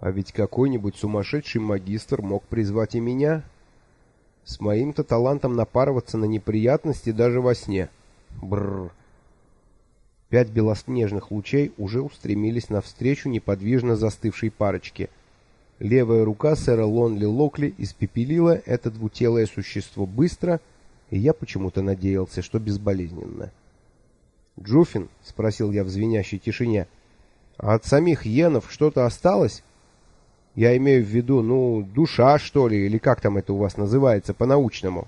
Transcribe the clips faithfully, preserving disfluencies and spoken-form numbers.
А ведь какой-нибудь сумасшедший магистр мог призвать и меня. С моим-то талантом напарываться на неприятности даже во сне. Бррр. Пять белоснежных лучей уже устремились навстречу неподвижно застывшей парочке. Левая рука сэра Лонли Локли испепелила это двутелое существо быстро, и я почему-то надеялся, что безболезненно. «Джуфин?» — спросил я в звенящей тишине. «А от самих йенов что-то осталось? Я имею в виду, ну, душа, что ли, или как там это у вас называется по-научному?»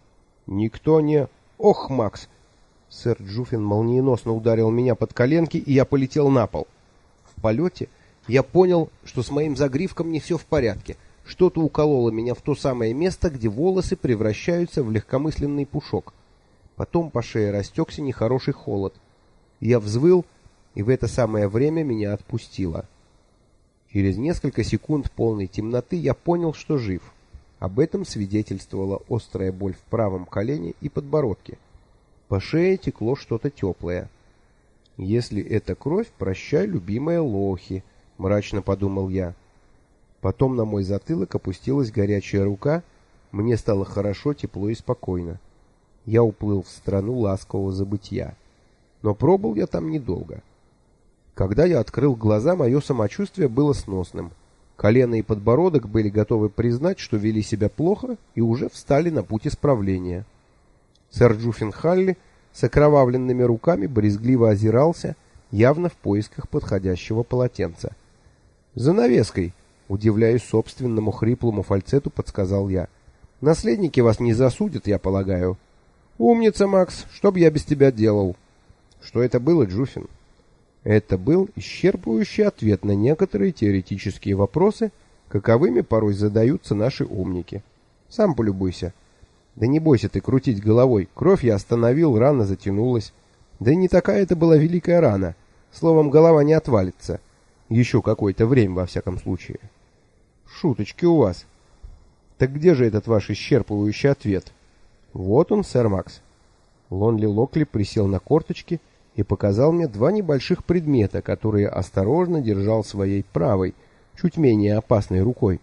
«Никто не...» «Ох, Макс!» Сэр Джуфин молниеносно ударил меня под коленки, и я полетел на пол. В полете я понял, что с моим загривком не все в порядке. Что-то укололо меня в то самое место, где волосы превращаются в легкомысленный пушок. Потом по шее растекся нехороший холод. Я взвыл, и в это самое время меня отпустило. Через несколько секунд полной темноты я понял, что жив. Об этом свидетельствовала острая боль в правом колене и подбородке. По шее текло что-то теплое. «Если это кровь, прощай, любимая Лохи», — мрачно подумал я. Потом на мой затылок опустилась горячая рука, мне стало хорошо, тепло и спокойно. Я уплыл в страну ласкового забытья. Но пробыл я там недолго. Когда я открыл глаза, мое самочувствие было сносным. Колено и подбородок были готовы признать, что вели себя плохо, и уже встали на путь исправления. Сэр Джуфин Халли с окровавленными руками брезгливо озирался, явно в поисках подходящего полотенца. «Занавеской», удивляясь собственному хриплому фальцету, подсказал я. «Наследники вас не засудят, я полагаю». «Умница, Макс, что б я без тебя делал?» «Что это было, Джуфин?» Это был исчерпывающий ответ на некоторые теоретические вопросы, каковыми порой задаются наши умники. Сам полюбуйся. Да не бойся ты крутить головой. Кровь я остановил, рана затянулась. Да и не такая это была великая рана. Словом, голова не отвалится. Еще какое-то время, во всяком случае. Шуточки у вас. Так где же этот ваш исчерпывающий ответ? Вот он, сэр Макс. Лонли Локли присел на корточки и показал мне два небольших предмета, которые осторожно держал своей правой, чуть менее опасной рукой.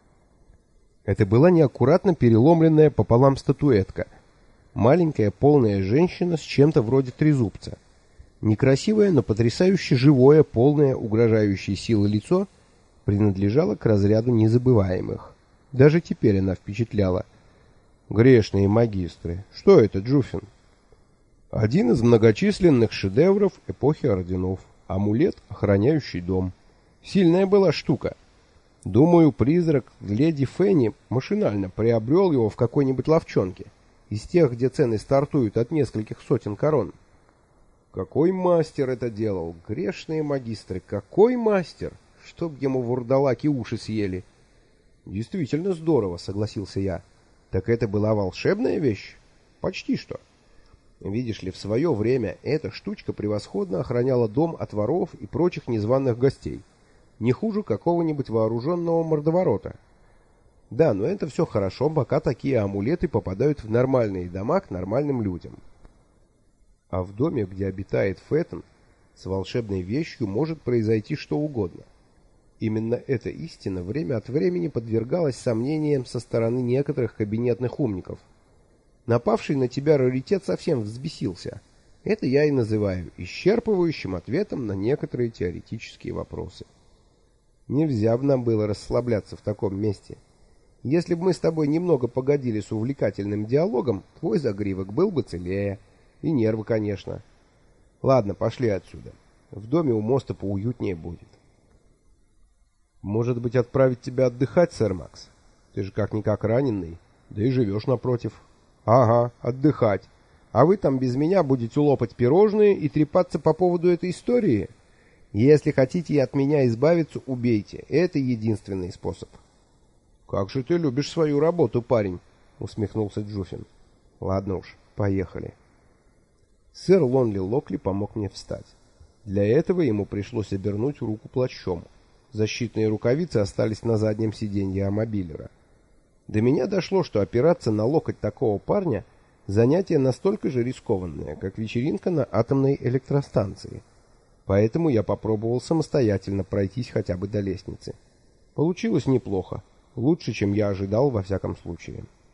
Это была неаккуратно переломленная пополам статуэтка. Маленькая полная женщина с чем-то вроде трезубца. Некрасивое, но потрясающе живое, полное угрожающей силы лицо принадлежало к разряду незабываемых. Даже теперь она впечатляла. Грешные магистры. Что это, Джуфин? Один из многочисленных шедевров эпохи орденов. Амулет, охраняющий дом. Сильная была штука. Думаю, призрак леди Фенни машинально приобрел его в какой-нибудь лавчонке. Из тех, где цены стартуют от нескольких сотен корон. Какой мастер это делал? Грешные магистры, какой мастер! Чтоб ему вурдалаки уши съели. Действительно здорово, согласился я. Так это была волшебная вещь? Почти что. Видишь ли, в свое время эта штучка превосходно охраняла дом от воров и прочих незваных гостей. Не хуже какого-нибудь вооруженного мордоворота. Да, но это все хорошо, пока такие амулеты попадают в нормальные дома к нормальным людям. А в доме, где обитает Феттон, с волшебной вещью может произойти что угодно. Именно эта истина время от времени подвергалась сомнениям со стороны некоторых кабинетных умников. Напавший на тебя раритет совсем взбесился. Это я и называю исчерпывающим ответом на некоторые теоретические вопросы. Нельзя бы нам было расслабляться в таком месте. Если бы мы с тобой немного погодили с увлекательным диалогом, твой загривок был бы целее. И нервы, конечно. Ладно, пошли отсюда. В доме у моста поуютнее будет. Может быть, отправить тебя отдыхать, сэр Макс? Ты же как-никак раненый, да и живешь напротив. Ага, отдыхать. А вы там без меня будете лопать пирожные и трепаться по поводу этой истории? Если хотите от меня избавиться, убейте. Это единственный способ. Как же ты любишь свою работу, парень, усмехнулся Джуфин. Ладно уж, поехали. Сэр Лонли Локли помог мне встать. Для этого ему пришлось обернуть руку плащом. Защитные рукавицы остались на заднем сиденье амобилера. До меня дошло, что опираться на локоть такого парня — занятие настолько же рискованное, как вечеринка на атомной электростанции. Поэтому я попробовал самостоятельно пройтись хотя бы до лестницы. Получилось неплохо. Лучше, чем я ожидал во всяком случае.